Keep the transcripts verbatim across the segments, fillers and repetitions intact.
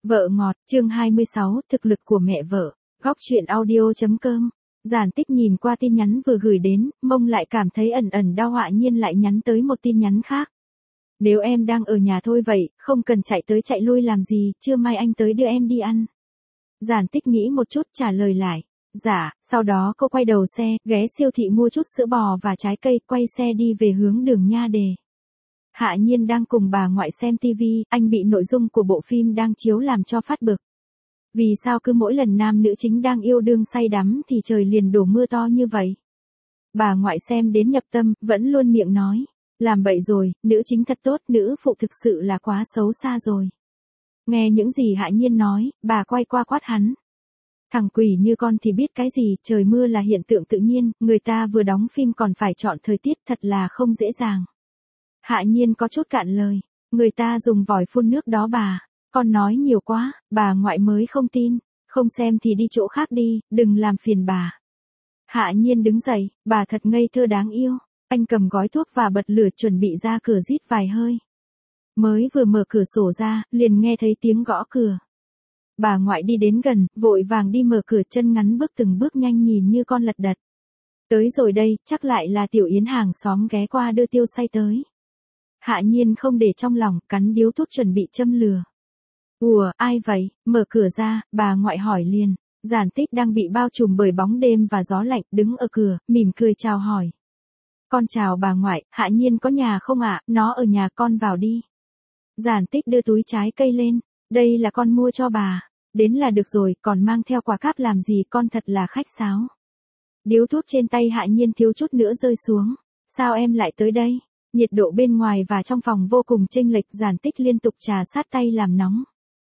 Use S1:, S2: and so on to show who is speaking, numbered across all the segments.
S1: Vợ ngọt, chương hai mươi sáu, thực lực của mẹ vợ. Góc truyện audio chấm com. Giản Tích nhìn qua tin nhắn vừa gửi đến, mông lại cảm thấy ẩn ẩn đau, Hạ Nhiên lại nhắn tới một tin nhắn khác. Nếu em đang ở nhà thôi vậy, không cần chạy tới chạy lui làm gì, trưa mai anh tới đưa em đi ăn. Giản Tích nghĩ một chút trả lời lại. Dạ, sau đó cô quay đầu xe, ghé siêu thị mua chút sữa bò và trái cây, quay xe đi về hướng đường Nha Đề. Hạ Nhiên đang cùng bà ngoại xem tivi, anh bị nội dung của bộ phim đang chiếu làm cho phát bực. Vì sao cứ mỗi lần nam nữ chính đang yêu đương say đắm thì trời liền đổ mưa to như vậy? Bà ngoại xem đến nhập tâm, vẫn luôn miệng nói. Làm bậy rồi, nữ chính thật tốt, nữ phụ thực sự là quá xấu xa rồi. Nghe những gì Hạ Nhiên nói, bà quay qua quát hắn. Thằng quỷ như con thì biết cái gì, trời mưa là hiện tượng tự nhiên, người ta vừa đóng phim còn phải chọn thời tiết, thật là không dễ dàng. Hạ Nhiên có chút cạn lời, người ta dùng vòi phun nước đó bà, con nói nhiều quá, bà ngoại mới không tin, không xem thì đi chỗ khác đi, đừng làm phiền bà. Hạ Nhiên đứng dậy, bà thật ngây thơ đáng yêu, anh cầm gói thuốc và bật lửa chuẩn bị ra cửa rít vài hơi. Mới vừa mở cửa sổ ra, liền nghe thấy tiếng gõ cửa. Bà ngoại đi đến gần, vội vàng đi mở cửa, chân ngắn bước từng bước nhanh nhìn như con lật đật. Tới rồi đây, chắc lại là Tiểu Yến hàng xóm ghé qua đưa tiêu xay tới. Hạ Nhiên không để trong lòng, cắn điếu thuốc chuẩn bị châm lửa. Ủa, ai vậy? Mở cửa ra, bà ngoại hỏi liền. Giản Tích đang bị bao trùm bởi bóng đêm và gió lạnh, đứng ở cửa, mỉm cười chào hỏi. Con chào bà ngoại, Hạ Nhiên có nhà không ạ? Nó ở nhà, con vào đi. Giản Tích đưa túi trái cây lên. Đây là con mua cho bà. Đến là được rồi, còn mang theo quà cáp làm gì, con thật là khách sáo. Điếu thuốc trên tay Hạ Nhiên thiếu chút nữa rơi xuống. Sao em lại tới đây? Nhiệt độ bên ngoài và trong phòng vô cùng chênh lệch, Giản Tích liên tục trà sát tay làm nóng.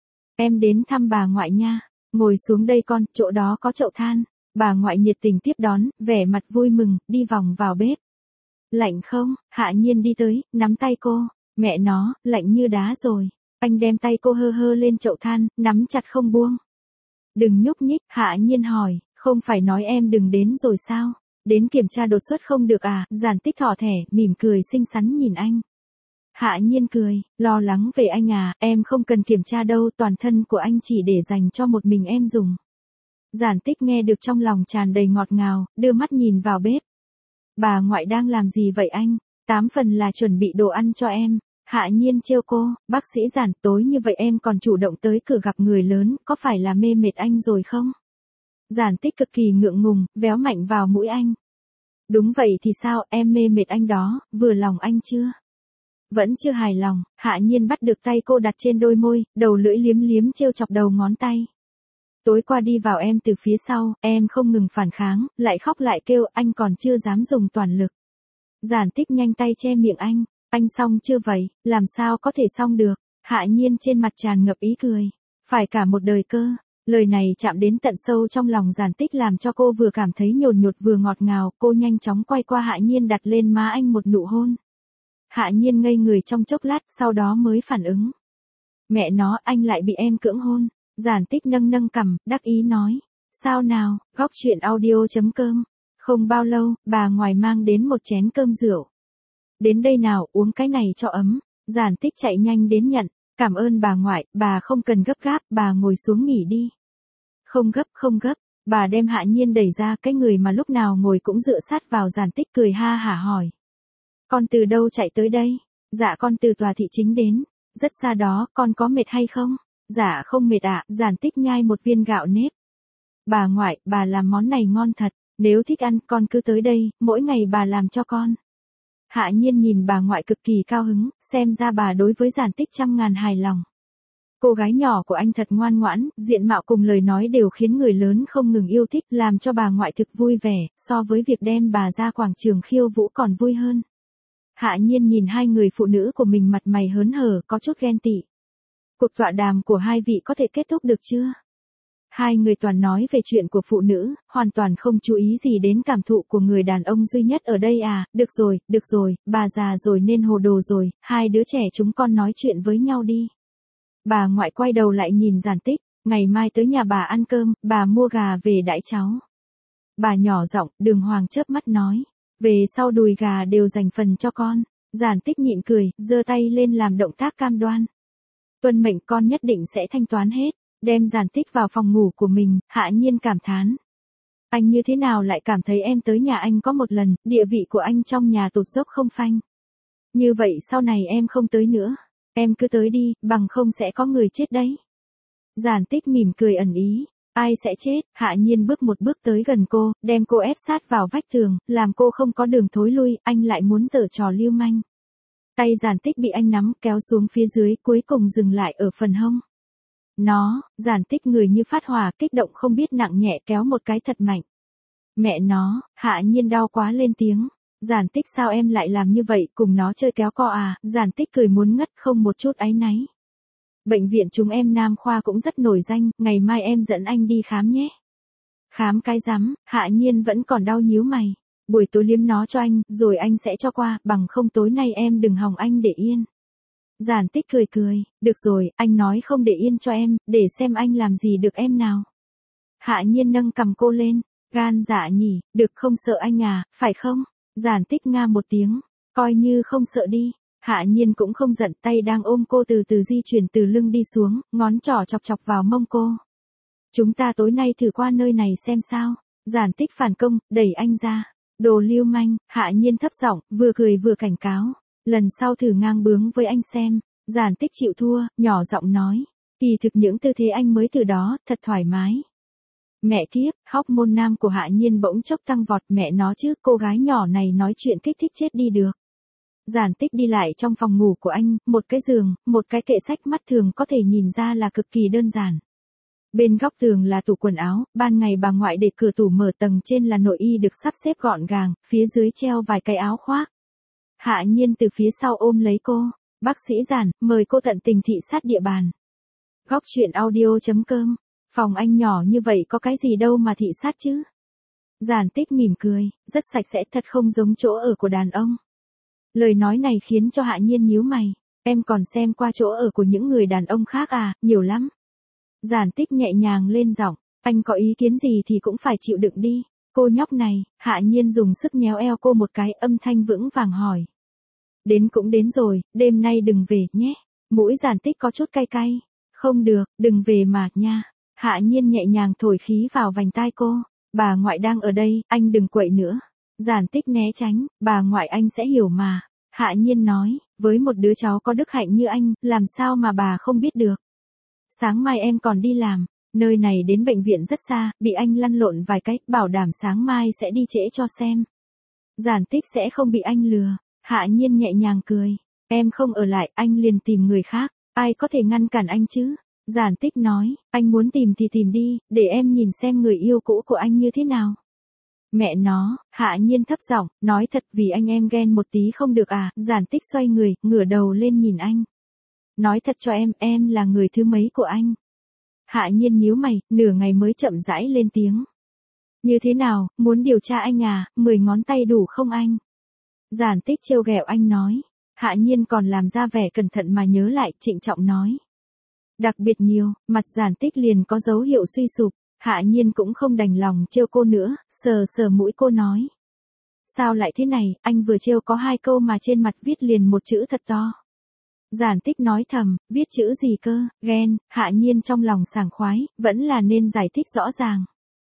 S1: Em đến thăm bà ngoại nha. Ngồi xuống đây con, chỗ đó có chậu than. Bà ngoại nhiệt tình tiếp đón, vẻ mặt vui mừng, đi vòng vào bếp. Lạnh không? Hạ Nhiên đi tới, nắm tay cô. Mẹ nó, lạnh như đá rồi. Anh đem tay cô hơ hơ lên chậu than, nắm chặt không buông. Đừng nhúc nhích, Hạ Nhiên hỏi, không phải nói em đừng đến rồi sao? Đến kiểm tra đột xuất không được à? Giản Tích thỏ thẻ, mỉm cười xinh xắn nhìn anh. Hạ Nhiên cười, lo lắng về anh à, em không cần kiểm tra đâu, toàn thân của anh chỉ để dành cho một mình em dùng. Giản Tích nghe được trong lòng tràn đầy ngọt ngào, đưa mắt nhìn vào bếp. Bà ngoại đang làm gì vậy anh? Tám phần là chuẩn bị đồ ăn cho em. Hạ Nhiên trêu cô, bác sĩ Giản, tối như vậy em còn chủ động tới cửa gặp người lớn, có phải là mê mệt anh rồi không? Giản Tích cực kỳ ngượng ngùng, véo mạnh vào mũi anh. Đúng vậy thì sao, em mê mệt anh đó, vừa lòng anh chưa? Vẫn chưa hài lòng, Hạ Nhiên bắt được tay cô đặt trên đôi môi, đầu lưỡi liếm liếm trêu chọc đầu ngón tay. Tối qua đi vào em từ phía sau, em không ngừng phản kháng, lại khóc lại kêu, anh còn chưa dám dùng toàn lực. Giản Tích nhanh tay che miệng anh, anh xong chưa vậy, làm sao có thể xong được? Hạ Nhiên trên mặt tràn ngập ý cười, phải cả một đời cơ. Lời này chạm đến tận sâu trong lòng Giản Tích, làm cho cô vừa cảm thấy nhồn nhột vừa ngọt ngào, cô nhanh chóng quay qua Hạ Nhiên đặt lên má anh một nụ hôn. Hạ Nhiên ngây người trong chốc lát, sau đó mới phản ứng. Mẹ nó, anh lại bị em cưỡng hôn. Giản Tích nâng nâng cằm, đắc ý nói. Sao nào, góc truyện audio chấm com. Không bao lâu, bà ngoài mang đến một chén cơm rượu. Đến đây nào, uống cái này cho ấm. Giản Tích chạy nhanh đến nhận. Cảm ơn bà ngoại, bà không cần gấp gáp, bà ngồi xuống nghỉ đi. Không gấp, không gấp. Bà đem Hạ Nhiên đẩy ra, cái người mà lúc nào ngồi cũng dựa sát vào. Giản Tích cười ha hả hỏi. Con từ đâu chạy tới đây? Dạ con từ tòa thị chính đến. Rất xa đó, con có mệt hay không? Dạ không mệt ạ, à. Giản Tích nhai một viên gạo nếp. Bà ngoại, bà làm món này ngon thật. Nếu thích ăn, con cứ tới đây, mỗi ngày bà làm cho con. Hạ Nhiên nhìn bà ngoại cực kỳ cao hứng, xem ra bà đối với Giản Tích trăm ngàn hài lòng. Cô gái nhỏ của anh thật ngoan ngoãn, diện mạo cùng lời nói đều khiến người lớn không ngừng yêu thích, làm cho bà ngoại thực vui vẻ, so với việc đem bà ra quảng trường khiêu vũ còn vui hơn. Hạ Nhiên nhìn hai người phụ nữ của mình mặt mày hớn hở, có chút ghen tị. Cuộc tọa đàm của hai vị có thể kết thúc được chưa? Hai người toàn nói về chuyện của phụ nữ, hoàn toàn không chú ý gì đến cảm thụ của người đàn ông duy nhất ở đây à, được rồi, được rồi, bà già rồi nên hồ đồ rồi, hai đứa trẻ chúng con nói chuyện với nhau đi. Bà ngoại quay đầu lại nhìn Giản Tích, ngày mai tới nhà bà ăn cơm, bà mua gà về đãi cháu. Bà nhỏ giọng, Đường Hoàng chớp mắt nói, về sau đùi gà đều dành phần cho con. Giản Tích nhịn cười, giơ tay lên làm động tác cam đoan. Tuân mệnh con nhất định sẽ thanh toán hết. Đem Giản Tích vào phòng ngủ của mình, Hạ Nhiên cảm thán. Anh như thế nào lại cảm thấy em tới nhà anh có một lần, địa vị của anh trong nhà tụt dốc không phanh. Như vậy sau này em không tới nữa. Em cứ tới đi, bằng không sẽ có người chết đấy. Giản Tích mỉm cười ẩn ý. Ai sẽ chết? Hạ Nhiên bước một bước tới gần cô, đem cô ép sát vào vách tường, làm cô không có đường thối lui, anh lại muốn giở trò lưu manh. Tay Giản Tích bị anh nắm, kéo xuống phía dưới, cuối cùng dừng lại ở phần hông. Nó, Giản Tích người như phát hỏa, kích động không biết nặng nhẹ kéo một cái thật mạnh. Mẹ nó, Hạ Nhiên đau quá lên tiếng. Giản Tích sao em lại làm như vậy, cùng nó chơi kéo co à? Giản Tích cười muốn ngất, không một chút áy náy. Bệnh viện chúng em Nam Khoa cũng rất nổi danh, ngày mai em dẫn anh đi khám nhé. Khám cái rắm, Hạ Nhiên vẫn còn đau nhíu mày. Buổi tối liếm nó cho anh, rồi anh sẽ cho qua, bằng không tối nay em đừng hòng anh để yên. Giản Tích cười cười, được rồi, anh nói không để yên cho em, để xem anh làm gì được em nào. Hạ Nhiên nâng cầm cô lên, gan dạ nhỉ, được không sợ anh à, phải không? Giản Tích nga một tiếng, coi như không sợ đi. Hạ Nhiên cũng không giận, tay đang ôm cô từ từ di chuyển từ lưng đi xuống, ngón trỏ chọc chọc vào mông cô. Chúng ta tối nay thử qua nơi này xem sao. Giản Tích phản công, đẩy anh ra. Đồ lưu manh, Hạ Nhiên thấp giọng, vừa cười vừa cảnh cáo. Lần sau thử ngang bướng với anh xem. Giản Tích chịu thua, nhỏ giọng nói. Kỳ thực những tư thế anh mới từ đó, thật thoải mái. Mẹ kiếp, hormone nam của Hạ Nhiên bỗng chốc tăng vọt, mẹ nó chứ, cô gái nhỏ này nói chuyện kích thích chết đi được. Giản Tích đi lại trong phòng ngủ của anh, một cái giường, một cái kệ sách mắt thường có thể nhìn ra là cực kỳ đơn giản. Bên góc tường là tủ quần áo, ban ngày bà ngoại để cửa tủ mở, tầng trên là nội y được sắp xếp gọn gàng, phía dưới treo vài cái áo khoác. Hạ Nhiên từ phía sau ôm lấy cô, bác sĩ Giản, mời cô tận tình thị sát địa bàn. Góc truyện audio chấm com, phòng anh nhỏ như vậy có cái gì đâu mà thị sát chứ. Giản Tích mỉm cười, rất sạch sẽ, thật không giống chỗ ở của đàn ông. Lời nói này khiến cho Hạ Nhiên nhíu mày, em còn xem qua chỗ ở của những người đàn ông khác à, nhiều lắm. Giản Tích nhẹ nhàng lên giọng, anh có ý kiến gì thì cũng phải chịu đựng đi. Cô nhóc này, Hạ Nhiên dùng sức nhéo eo cô một cái, âm thanh vững vàng hỏi. Đến cũng đến rồi, đêm nay đừng về nhé. Mũi Giản Tích có chút cay cay. Không được, đừng về mà, nha. Hạ Nhiên nhẹ nhàng thổi khí vào vành tai cô. Bà ngoại đang ở đây, anh đừng quậy nữa. Giản Tích né tránh, bà ngoại anh sẽ hiểu mà. Hạ Nhiên nói, với một đứa cháu có đức hạnh như anh, làm sao mà bà không biết được. Sáng mai em còn đi làm, nơi này đến bệnh viện rất xa, bị anh lăn lộn vài cách, bảo đảm sáng mai sẽ đi trễ cho xem. Giản Tích sẽ không bị anh lừa. Hạ Nhiên nhẹ nhàng cười, em không ở lại, anh liền tìm người khác, ai có thể ngăn cản anh chứ. Giản Tích nói, anh muốn tìm thì tìm đi, để em nhìn xem người yêu cũ của anh như thế nào. Mẹ nó, Hạ Nhiên thấp giọng, nói thật, vì anh em ghen một tí không được à. Giản Tích xoay người, ngửa đầu lên nhìn anh. Nói thật cho em, em là người thứ mấy của anh. Hạ Nhiên nhíu mày, nửa ngày mới chậm rãi lên tiếng. Như thế nào, muốn điều tra anh à, mười ngón tay đủ không anh? Giản Tích trêu ghẹo anh nói. Hạ Nhiên còn làm ra vẻ cẩn thận mà nhớ lại, trịnh trọng nói. Đặc biệt nhiều, mặt Giản Tích liền có dấu hiệu suy sụp. Hạ Nhiên cũng không đành lòng trêu cô nữa, sờ sờ mũi cô nói. Sao lại thế này, anh vừa trêu có hai câu mà trên mặt viết liền một chữ thật to. Giản Tích nói thầm, viết chữ gì cơ, ghen. Hạ Nhiên trong lòng sảng khoái, vẫn là nên giải thích rõ ràng.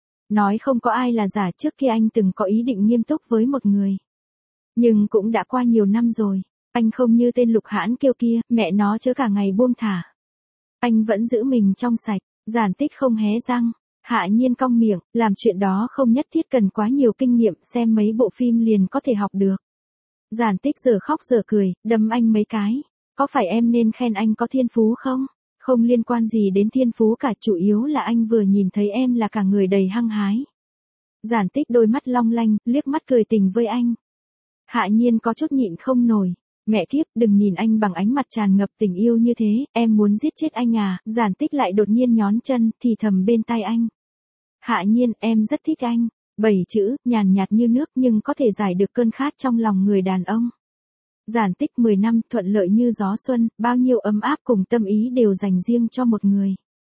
S1: Nói không có ai là giả, trước kia anh từng có ý định nghiêm túc với một người. Nhưng cũng đã qua nhiều năm rồi, anh không như tên Lục Hãn Kiêu kia, mẹ nó chớ cả ngày buông thả. Anh vẫn giữ mình trong sạch. Giản Tích không hé răng. Hạ Nhiên cong miệng, làm chuyện đó không nhất thiết cần quá nhiều kinh nghiệm, xem mấy bộ phim liền có thể học được. Giản Tích giờ khóc giờ cười, đâm anh mấy cái. Có phải em nên khen anh có thiên phú không? Không liên quan gì đến thiên phú cả, chủ yếu là anh vừa nhìn thấy em là cả người đầy hăng hái. Giản Tích đôi mắt long lanh, liếc mắt cười tình với anh. Hạ Nhiên có chút nhịn không nổi. Mẹ kiếp, đừng nhìn anh bằng ánh mặt tràn ngập tình yêu như thế, em muốn giết chết anh à. Giản Tích lại đột nhiên nhón chân, thì thầm bên tai anh. Hạ Nhiên, em rất thích anh. Bảy chữ, nhàn nhạt như nước nhưng có thể giải được cơn khát trong lòng người đàn ông. Giản Tích mười năm, thuận lợi như gió xuân, bao nhiêu ấm áp cùng tâm ý đều dành riêng cho một người.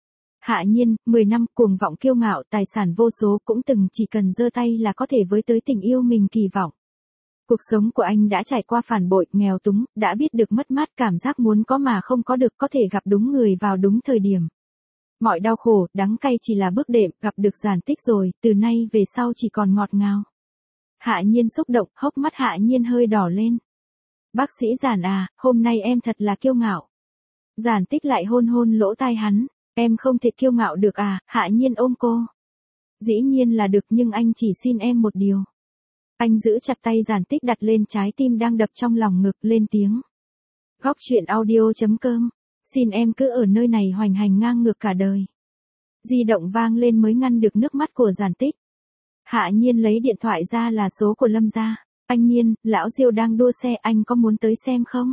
S1: Hạ Nhiên, mười năm, cuồng vọng kiêu ngạo, tài sản vô số, cũng từng chỉ cần giơ tay là có thể với tới tình yêu mình kỳ vọng. Cuộc sống của anh đã trải qua phản bội, nghèo túng, đã biết được mất mát, cảm giác muốn có mà không có được, có thể gặp đúng người vào đúng thời điểm. Mọi đau khổ, đắng cay chỉ là bước đệm, gặp được Giản Tích rồi, từ nay về sau chỉ còn ngọt ngào. Hạ Nhiên xúc động, hốc mắt Hạ Nhiên hơi đỏ lên. Bác sĩ Giản à, hôm nay em thật là kiêu ngạo. Giản Tích lại hôn hôn lỗ tai hắn, em không thể kiêu ngạo được à, Hạ Nhiên ôm cô. Dĩ nhiên là được nhưng anh chỉ xin em một điều. Anh giữ chặt tay Giản Tích đặt lên trái tim đang đập trong lòng ngực, lên tiếng. Góc truyện audio chấm com, xin em cứ ở nơi này hoành hành ngang ngược cả đời. Di động vang lên mới ngăn được nước mắt của Giản Tích. Hạ Nhiên lấy điện thoại ra là số của Lâm gia. Anh Nhiên, lão Diêu đang đua xe, anh có muốn tới xem không?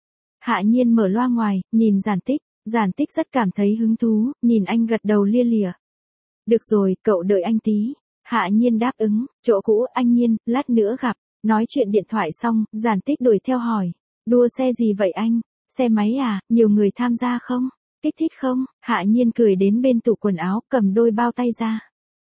S1: Hạ Nhiên mở loa ngoài, nhìn Giản Tích. Giản Tích rất cảm thấy hứng thú, nhìn anh gật đầu lia lịa. Được rồi, cậu đợi anh tí. Hạ Nhiên đáp ứng, chỗ cũ, anh Nhiên, lát nữa gặp. Nói chuyện điện thoại xong, Giản Tích đuổi theo hỏi. Đua xe gì vậy anh? Xe máy à, nhiều người tham gia không? Kích thích không? Hạ Nhiên cười đến bên tủ quần áo, cầm đôi bao tay ra.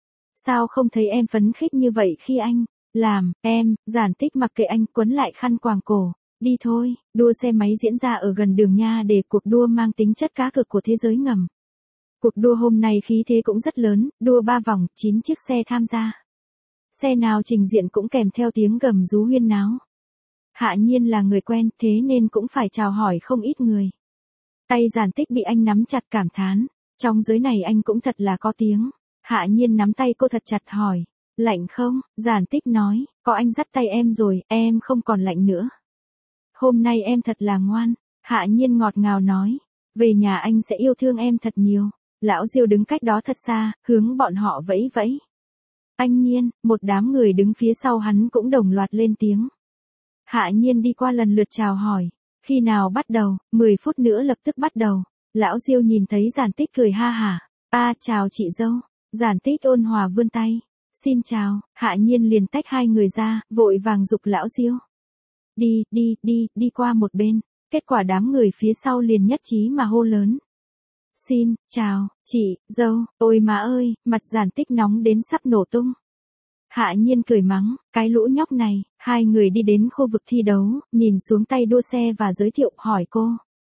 S1: Sao không thấy em phấn khích như vậy khi anh làm, em? Giản Tích mặc kệ anh, quấn lại khăn quàng cổ. Đi thôi, đua xe máy diễn ra ở gần đường nha, để cuộc đua mang tính chất cá cược của thế giới ngầm. Cuộc đua hôm nay khí thế cũng rất lớn, đua ba vòng, chín chiếc xe tham gia. Xe nào trình diện cũng kèm theo tiếng gầm rú huyên náo. Hạ Nhiên là người quen, thế nên cũng phải chào hỏi không ít người. Tay Giản Tích bị anh nắm chặt, cảm thán. Trong giới này anh cũng thật là có tiếng. Hạ Nhiên nắm tay cô thật chặt hỏi. Lạnh không? Giản Tích nói, có anh dắt tay em rồi, em không còn lạnh nữa. Hôm nay em thật là ngoan. Hạ Nhiên ngọt ngào nói. Về nhà anh sẽ yêu thương em thật nhiều. Lão Diêu đứng cách đó thật xa, hướng bọn họ vẫy vẫy. Anh Nhiên, một đám người đứng phía sau hắn cũng đồng loạt lên tiếng. Hạ Nhiên đi qua lần lượt chào hỏi. Khi nào bắt đầu? mười phút nữa lập tức bắt đầu. Lão Diêu nhìn thấy Giản Tích cười ha hả. A chào chị dâu. Giản Tích ôn hòa vươn tay. Xin chào. Hạ Nhiên liền tách hai người ra, vội vàng giục Lão Diêu. Đi, đi, đi, đi qua một bên. Kết quả đám người phía sau liền nhất trí mà hô lớn. Xin, chào, chị, dâu, ôi má ơi, mặt Giản Tích nóng đến sắp nổ tung. Hạ Nhiên cười mắng, cái lũ nhóc này. Hai người đi đến khu vực thi đấu, nhìn xuống tay đua xe và giới thiệu, hỏi cô.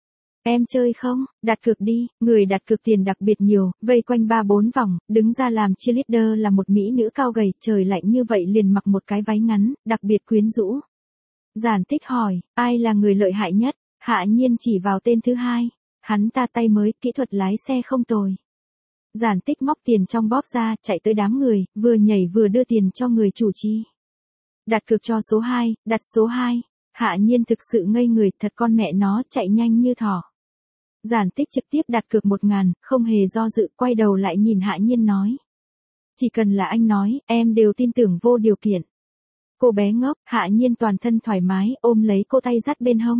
S1: Em chơi không? Đặt cược đi. Người đặt cược tiền đặc biệt nhiều, vây quanh ba bốn vòng, đứng ra làm cheerleader là một mỹ nữ cao gầy, trời lạnh như vậy liền mặc một cái váy ngắn, đặc biệt quyến rũ. Giản Tích hỏi, ai là người lợi hại nhất? Hạ Nhiên chỉ vào tên thứ hai. Hắn ta tay mới, kỹ thuật lái xe không tồi. Giản Tích móc tiền trong bóp ra, chạy tới đám người, vừa nhảy vừa đưa tiền cho người chủ trì. Đặt cược cho số hai, đặt số hai. Hạ Nhiên thực sự ngây người, thật con mẹ nó, chạy nhanh như thỏ. Giản Tích trực tiếp đặt cược một ngàn, không hề do dự, quay đầu lại nhìn Hạ Nhiên nói. Chỉ cần là anh nói, em đều tin tưởng vô điều kiện. Cô bé ngốc, Hạ Nhiên toàn thân thoải mái, ôm lấy cô tay dắt bên hông.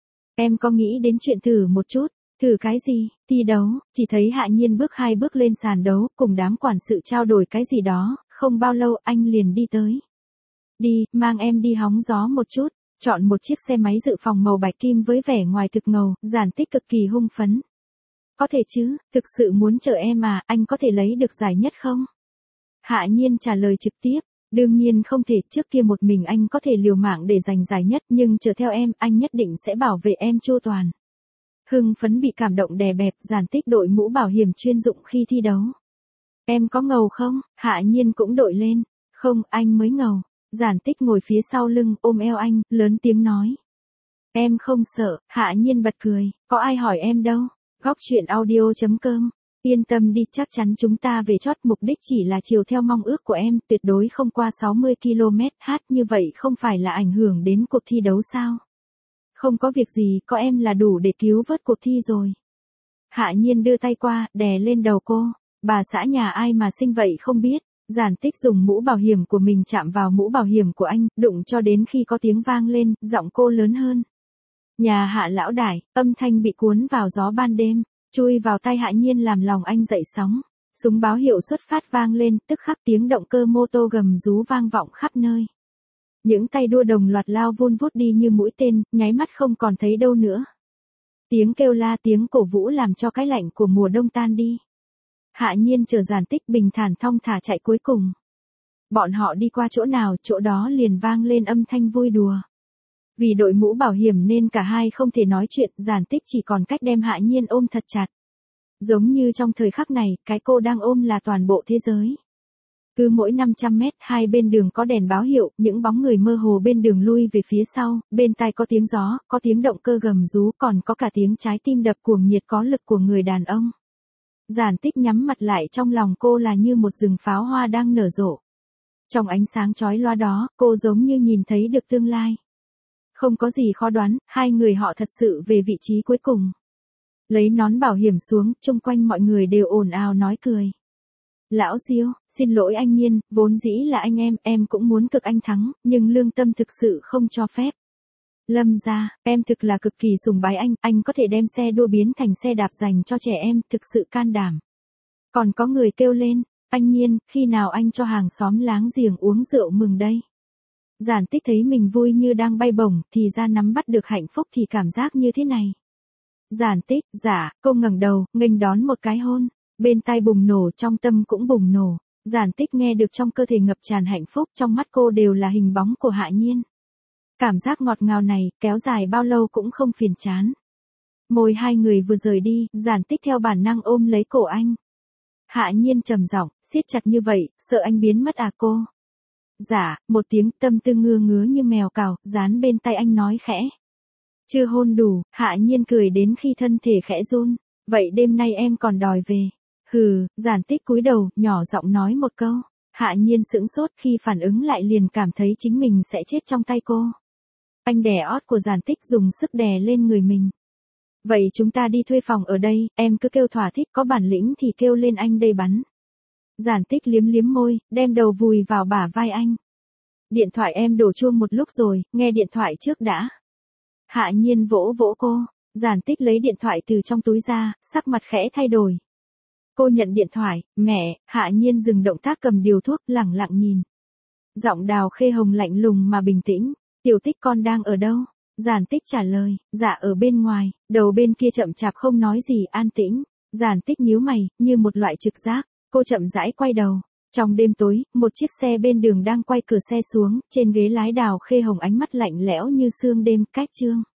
S1: Em có nghĩ đến chuyện thử một chút? Thử cái gì? Thi đấu. Chỉ thấy Hạ Nhiên bước hai bước lên sàn đấu, cùng đám quản sự trao đổi cái gì đó, không bao lâu anh liền đi tới. Đi, mang em đi hóng gió một chút. Chọn một chiếc xe máy dự phòng màu bạch kim với vẻ ngoài thực ngầu, Giản Tích cực kỳ hung phấn. Có thể chứ, thực sự muốn chở em à, anh có thể lấy được giải nhất không? Hạ Nhiên trả lời trực tiếp, đương nhiên không thể, trước kia một mình anh có thể liều mạng để giành giải nhất, nhưng chở theo em, anh nhất định sẽ bảo vệ em chu toàn. Hưng phấn bị cảm động đè bẹp, Giản Tích đội mũ bảo hiểm chuyên dụng khi thi đấu. Em có ngầu không? Hạ Nhiên cũng đội lên. Không, anh mới ngầu. Giản Tích ngồi phía sau lưng, ôm eo anh, lớn tiếng nói. Em không sợ. Hạ Nhiên bật cười, có ai hỏi em đâu. Góc truyện audio chấm com. Yên tâm đi, chắc chắn chúng ta về chót, mục đích chỉ là chiều theo mong ước của em, tuyệt đối không qua sáu mươi ki lô mét hát, như vậy không phải là ảnh hưởng đến cuộc thi đấu sao? Không có việc gì, có em là đủ để cứu vớt cuộc thi rồi. Hạ Nhiên đưa tay qua, đè lên đầu cô. Bà xã nhà ai mà xinh vậy không biết. Giản Tích dùng mũ bảo hiểm của mình chạm vào mũ bảo hiểm của anh, đụng cho đến khi có tiếng vang lên, giọng cô lớn hơn. Nhà Hạ lão đại, âm thanh bị cuốn vào gió ban đêm, chui vào tai Hạ Nhiên làm lòng anh dậy sóng. Súng báo hiệu xuất phát vang lên, tức khắc tiếng động cơ mô tô gầm rú vang vọng khắp nơi. Những tay đua đồng loạt lao vun vút đi như mũi tên, nháy mắt không còn thấy đâu nữa. Tiếng kêu la, tiếng cổ vũ làm cho cái lạnh của mùa đông tan đi. Hạ Nhiên chờ Giản Tích bình thản thong thả chạy cuối cùng. Bọn họ đi qua chỗ nào, chỗ đó liền vang lên âm thanh vui đùa. Vì đội mũ bảo hiểm nên cả hai không thể nói chuyện, Giản Tích chỉ còn cách đem Hạ Nhiên ôm thật chặt. Giống như trong thời khắc này, cái cô đang ôm là toàn bộ thế giới. Cứ mỗi năm trăm mét, hai bên đường có đèn báo hiệu, những bóng người mơ hồ bên đường lui về phía sau, bên tai có tiếng gió, có tiếng động cơ gầm rú, còn có cả tiếng trái tim đập cuồng nhiệt có lực của người đàn ông. Giản Tích nhắm mặt lại, trong lòng cô là như một rừng pháo hoa đang nở rộ. Trong ánh sáng chói lóa đó, cô giống như nhìn thấy được tương lai. Không có gì khó đoán, hai người họ thật sự về vị trí cuối cùng. Lấy nón bảo hiểm xuống, chung quanh mọi người đều ồn ào nói cười. Lão Diêu, xin lỗi anh Nhiên, vốn dĩ là anh em, em cũng muốn cực anh thắng, nhưng lương tâm thực sự không cho phép. Lâm gia, em thực là cực kỳ sùng bái anh, anh có thể đem xe đua biến thành xe đạp dành cho trẻ em, thực sự can đảm. Còn có người kêu lên, anh Nhiên, khi nào anh cho hàng xóm láng giềng uống rượu mừng đây? Giản Tích thấy mình vui như đang bay bổng, thì ra nắm bắt được hạnh phúc thì cảm giác như thế này. Giản Tích, dạ, cô ngẩng đầu, nghênh đón một cái hôn. Bên tai bùng nổ, trong tâm cũng bùng nổ. Giản Tích nghe được trong cơ thể ngập tràn hạnh phúc, trong mắt cô đều là hình bóng của Hạ Nhiên. Cảm giác ngọt ngào này, kéo dài bao lâu cũng không phiền chán. Môi hai người vừa rời đi, Giản Tích theo bản năng ôm lấy cổ anh. Hạ Nhiên trầm giọng, siết chặt như vậy, sợ anh biến mất à cô? Dạ, một tiếng, tâm tư ngưa ngứa như mèo cào, dán bên tay anh nói khẽ. Chưa hôn đủ, Hạ Nhiên cười đến khi thân thể khẽ run. Vậy đêm nay em còn đòi về. Hừ, Giản Tích cúi đầu, nhỏ giọng nói một câu. Hạ Nhiên sững sốt, khi phản ứng lại liền cảm thấy chính mình sẽ chết trong tay cô. Anh đè ót của Giản Tích dùng sức đè lên người mình. Vậy chúng ta đi thuê phòng ở đây, em cứ kêu thỏa thích, có bản lĩnh thì kêu lên anh đây bắn. Giản Tích liếm liếm môi, đem đầu vùi vào bả vai anh. Điện thoại em đổ chuông một lúc rồi, nghe điện thoại trước đã. Hạ Nhiên vỗ vỗ cô. Giản Tích lấy điện thoại từ trong túi ra, sắc mặt khẽ thay đổi. Cô nhận điện thoại, mẹ. Hạ Nhiên dừng động tác cầm điều thuốc, lẳng lặng nhìn. Giọng Đào Khê Hồng lạnh lùng mà bình tĩnh. Tiểu Tích con đang ở đâu? Giản Tích trả lời, dạ ở bên ngoài. Đầu bên kia chậm chạp không nói gì, an tĩnh. Giản Tích nhíu mày, như một loại trực giác. Cô chậm rãi quay đầu. Trong đêm tối, một chiếc xe bên đường đang quay cửa xe xuống, trên ghế lái Đào Khê Hồng ánh mắt lạnh lẽo như sương đêm, cách chương.